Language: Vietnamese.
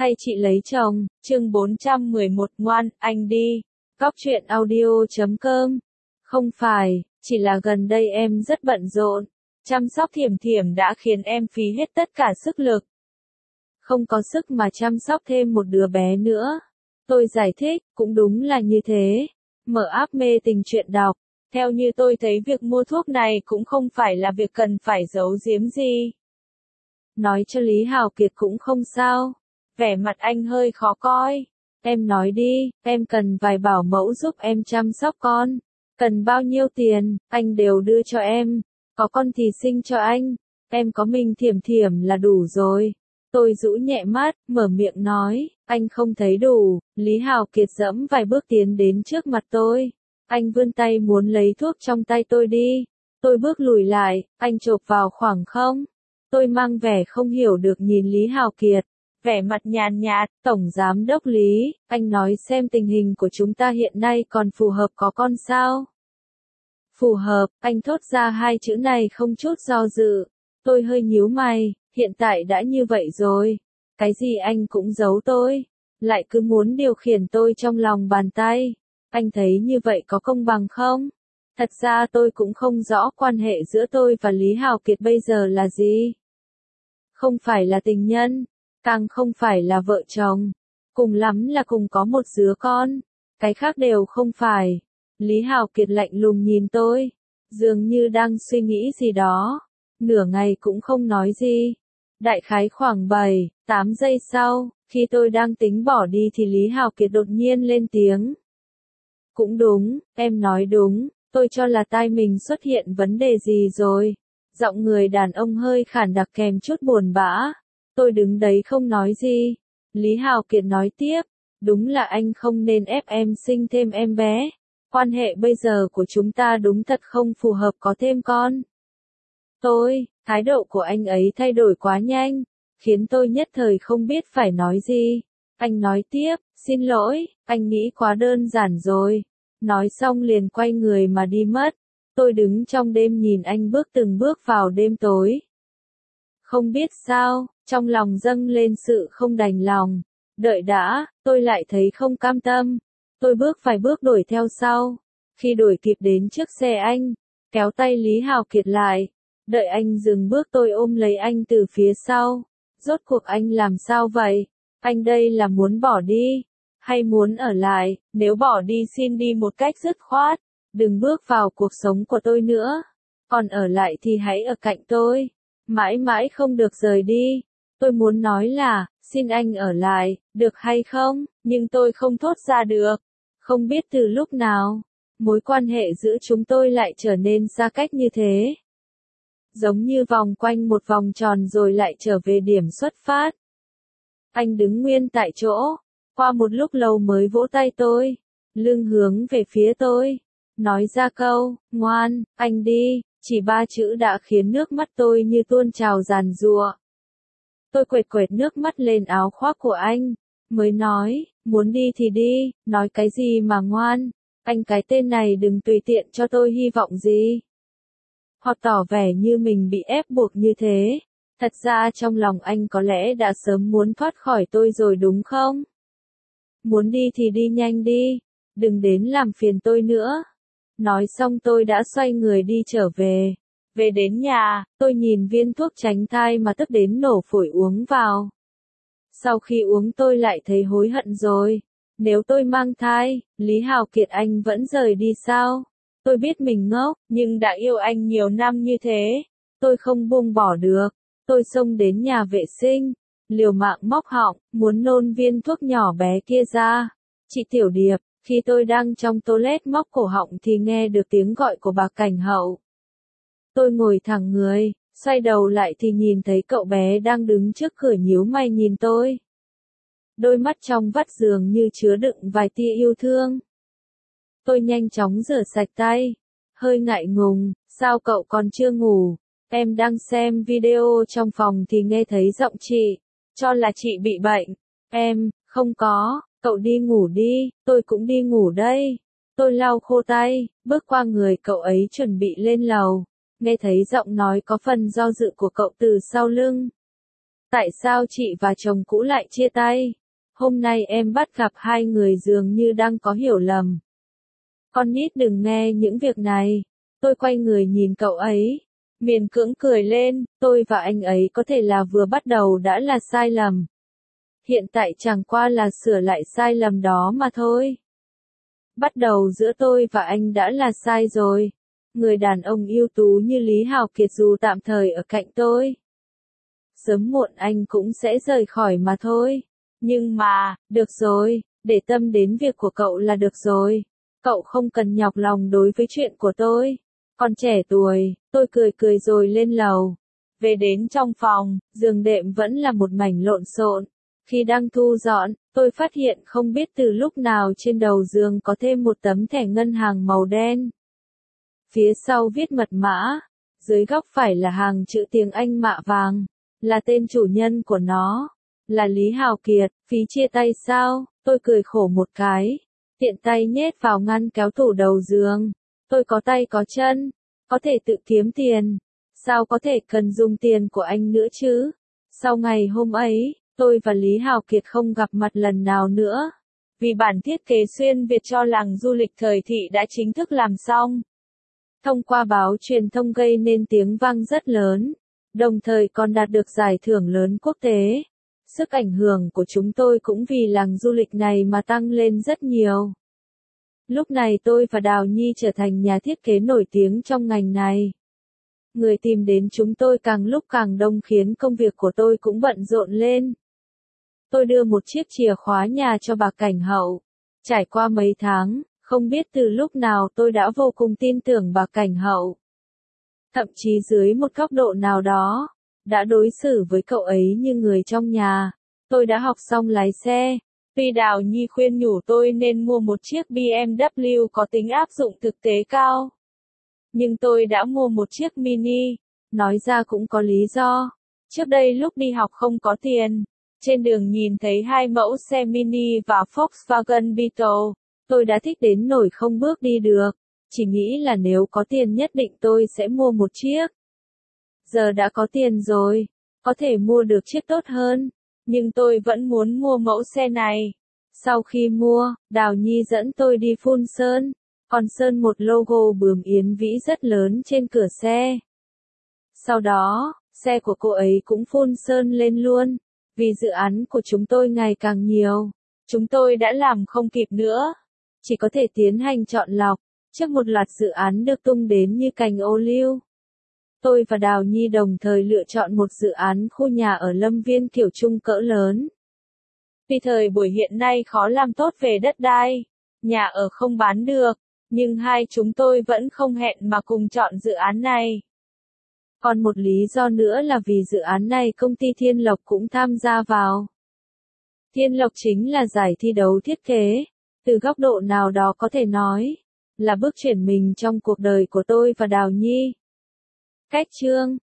hay chị lấy chồng, chương 411 ngoan, anh đi. Cóc truyện audio.com. Không phải, chỉ là gần đây em rất bận rộn. Chăm sóc Thiểm Thiểm đã khiến em phí hết tất cả sức lực. Không có sức mà chăm sóc thêm một đứa bé nữa. Tôi giải thích, cũng đúng là như thế. Mở app mê tình truyện đọc. Theo như tôi thấy việc mua thuốc này cũng không phải là việc cần phải giấu giếm gì. Nói cho Lý Hào Kiệt cũng không sao. Vẻ mặt anh hơi khó coi. Em nói đi, em cần vài bảo mẫu giúp em chăm sóc con. Cần bao nhiêu tiền, anh đều đưa cho em. Có con thì sinh cho anh. Em có mình Thiểm Thiểm là đủ rồi. Tôi rũ nhẹ mắt, mở miệng nói, anh không thấy đủ. Lý Hào Kiệt dẫm vài bước tiến đến trước mặt tôi. Anh vươn tay muốn lấy thuốc trong tay tôi đi. Tôi bước lùi lại, anh chộp vào khoảng không. Tôi mang vẻ không hiểu được nhìn Lý Hào Kiệt. Vẻ mặt nhàn nhạt, Tổng Giám đốc Lý, anh nói xem tình hình của chúng ta hiện nay còn phù hợp có con sao? Phù hợp, anh thốt ra hai chữ này không chút do dự. Tôi hơi nhíu mày, hiện tại đã như vậy rồi. Cái gì anh cũng giấu tôi. Lại cứ muốn điều khiển tôi trong lòng bàn tay. Anh thấy như vậy có công bằng không? Thật ra tôi cũng không rõ quan hệ giữa tôi và Lý Hào Kiệt bây giờ là gì. Không phải là tình nhân, càng không phải là vợ chồng. Cùng lắm là cùng có một đứa con. Cái khác đều không phải. Lý Hào Kiệt lạnh lùng nhìn tôi. Dường như đang suy nghĩ gì đó. Nửa ngày cũng không nói gì. Đại khái khoảng 7-8 giây sau, khi tôi đang tính bỏ đi thì Lý Hào Kiệt đột nhiên lên tiếng. Cũng đúng, em nói đúng, tôi cho là tai mình xuất hiện vấn đề gì rồi. Giọng người đàn ông hơi khản đặc kèm chút buồn bã. Tôi đứng đấy không nói gì. Lý Hào Kiệt nói tiếp, đúng là anh không nên ép em sinh thêm em bé. Quan hệ bây giờ của chúng ta đúng thật không phù hợp có thêm con. Thái độ của anh ấy thay đổi quá nhanh, khiến tôi nhất thời không biết phải nói gì. Anh nói tiếp, xin lỗi, anh nghĩ quá đơn giản rồi. Nói xong liền quay người mà đi mất. Tôi đứng trong đêm nhìn anh bước từng bước vào đêm tối. Không biết sao, trong lòng dâng lên sự không đành lòng. Đợi đã, tôi lại thấy không cam tâm. Tôi bước vài bước đuổi theo sau. Khi đuổi kịp đến trước xe anh, kéo tay Lý Hào Kiệt lại. Đợi anh dừng bước tôi ôm lấy anh từ phía sau. Rốt cuộc anh làm sao vậy? Anh đây là muốn bỏ đi? Hay muốn ở lại? Nếu bỏ đi xin đi một cách dứt khoát. Đừng bước vào cuộc sống của tôi nữa. Còn ở lại thì hãy ở cạnh tôi. Mãi mãi không được rời đi. Tôi muốn nói là, xin anh ở lại, được hay không? Nhưng tôi không thốt ra được. Không biết từ lúc nào, mối quan hệ giữa chúng tôi lại trở nên xa cách như thế. Giống như vòng quanh một vòng tròn rồi lại trở về điểm xuất phát. Anh đứng nguyên tại chỗ, qua một lúc lâu mới vỗ tay tôi, lưng hướng về phía tôi, nói ra câu, ngoan, anh đi, chỉ 3 chữ đã khiến nước mắt tôi như tuôn trào giàn giụa. Tôi quệt quệt nước mắt lên áo khoác của anh, mới nói, muốn đi thì đi, nói cái gì mà ngoan, anh cái tên này đừng tùy tiện cho tôi hy vọng gì. Hoặc tỏ vẻ như mình bị ép buộc như thế. Thật ra trong lòng anh có lẽ đã sớm muốn thoát khỏi tôi rồi đúng không? Muốn đi thì đi nhanh đi, đừng đến làm phiền tôi nữa. Nói xong tôi đã xoay người đi trở về. Về đến nhà, tôi nhìn viên thuốc tránh thai mà tức đến nổ phổi uống vào. Sau khi uống tôi lại thấy hối hận rồi. Nếu tôi mang thai, Lý Hào Kiệt anh vẫn rời đi sao? Tôi biết mình ngốc, nhưng đã yêu anh nhiều năm như thế. Tôi không buông bỏ được. Tôi xông đến nhà vệ sinh, liều mạng móc họng, muốn nôn viên thuốc nhỏ bé kia ra. Chị Tiểu Điệp, khi tôi đang trong toilet móc cổ họng thì nghe được tiếng gọi của bà Cảnh Hậu. Tôi ngồi thẳng người, xoay đầu lại thì nhìn thấy cậu bé đang đứng trước cửa nhíu mày nhìn tôi. Đôi mắt trong vắt dường như chứa đựng vài tia yêu thương. Tôi nhanh chóng rửa sạch tay, hơi ngại ngùng, sao cậu còn chưa ngủ? Em đang xem video trong phòng thì nghe thấy giọng chị, cho là chị bị bệnh. Em, không có, cậu đi ngủ đi, tôi cũng đi ngủ đây. Tôi lau khô tay, bước qua người cậu ấy chuẩn bị lên lầu, nghe thấy giọng nói có phần do dự của cậu từ sau lưng. Tại sao chị và chồng cũ lại chia tay? Hôm nay em bắt gặp hai người dường như đang có hiểu lầm. Con nít đừng nghe những việc này. Tôi quay người nhìn cậu ấy, miễn cưỡng cười lên, tôi và anh ấy có thể là vừa bắt đầu đã là sai lầm. Hiện tại chẳng qua là sửa lại sai lầm đó mà thôi. Bắt đầu giữa tôi và anh đã là sai rồi. Người đàn ông ưu tú như Lý Hào Kiệt dù tạm thời ở cạnh tôi, sớm muộn anh cũng sẽ rời khỏi mà thôi. Nhưng mà, được rồi, để tâm đến việc của cậu là được rồi. Cậu không cần nhọc lòng đối với chuyện của tôi. Còn trẻ tuổi, tôi cười cười rồi lên lầu. Về đến trong phòng, giường đệm vẫn là một mảnh lộn xộn. Khi đang thu dọn, tôi phát hiện không biết từ lúc nào trên đầu giường có thêm một tấm thẻ ngân hàng màu đen. Phía sau viết mật mã, dưới góc phải là hàng chữ tiếng Anh mạ vàng, là tên chủ nhân của nó, là Lý Hào Kiệt. Phí chia tay sao? Tôi cười khổ một cái, tiện tay nhét vào ngăn kéo tủ đầu giường. Tôi có tay có chân, có thể tự kiếm tiền, sao có thể cần dùng tiền của anh nữa chứ? Sau ngày hôm ấy, tôi và Lý Hào Kiệt không gặp mặt lần nào nữa, vì bản thiết kế xuyên Việt cho làng du lịch thời thị đã chính thức làm xong. Thông qua báo truyền thông gây nên tiếng vang rất lớn, đồng thời còn đạt được giải thưởng lớn quốc tế. Sức ảnh hưởng của chúng tôi cũng vì làng du lịch này mà tăng lên rất nhiều. Lúc này tôi và Đào Nhi trở thành nhà thiết kế nổi tiếng trong ngành này. Người tìm đến chúng tôi càng lúc càng đông khiến công việc của tôi cũng bận rộn lên. Tôi đưa một chiếc chìa khóa nhà cho bà Cảnh Hậu. Trải qua mấy tháng, không biết từ lúc nào tôi đã vô cùng tin tưởng bà Cảnh Hậu. Thậm chí dưới một góc độ nào đó, đã đối xử với cậu ấy như người trong nhà. Tôi đã học xong lái xe. Tuy Đào Nhi khuyên nhủ tôi nên mua một chiếc BMW có tính áp dụng thực tế cao, nhưng tôi đã mua một chiếc Mini. Nói ra cũng có lý do. Trước đây lúc đi học không có tiền, trên đường nhìn thấy hai mẫu xe Mini và Volkswagen Beetle, tôi đã thích đến nỗi không bước đi được. Chỉ nghĩ là nếu có tiền nhất định tôi sẽ mua một chiếc. Giờ đã có tiền rồi, có thể mua được chiếc tốt hơn, nhưng tôi vẫn muốn mua mẫu xe này. Sau khi mua, Đào Nhi dẫn tôi đi phun sơn, còn sơn một logo bướm yến vĩ rất lớn trên cửa xe. Sau đó, xe của cô ấy cũng phun sơn lên luôn, vì dự án của chúng tôi ngày càng nhiều. Chúng tôi đã làm không kịp nữa, chỉ có thể tiến hành chọn lọc, trước một loạt dự án được tung đến như cành ô liu. Tôi và Đào Nhi đồng thời lựa chọn một dự án khu nhà ở Lâm Viên kiểu trung cỡ lớn. Vì thời buổi hiện nay khó làm tốt về đất đai, nhà ở không bán được, nhưng hai chúng tôi vẫn không hẹn mà cùng chọn dự án này. Còn một lý do nữa là vì dự án này công ty Thiên Lộc cũng tham gia vào. Thiên Lộc chính là giải thi đấu thiết kế, từ góc độ nào đó có thể nói, là bước chuyển mình trong cuộc đời của tôi và Đào Nhi. Cách chương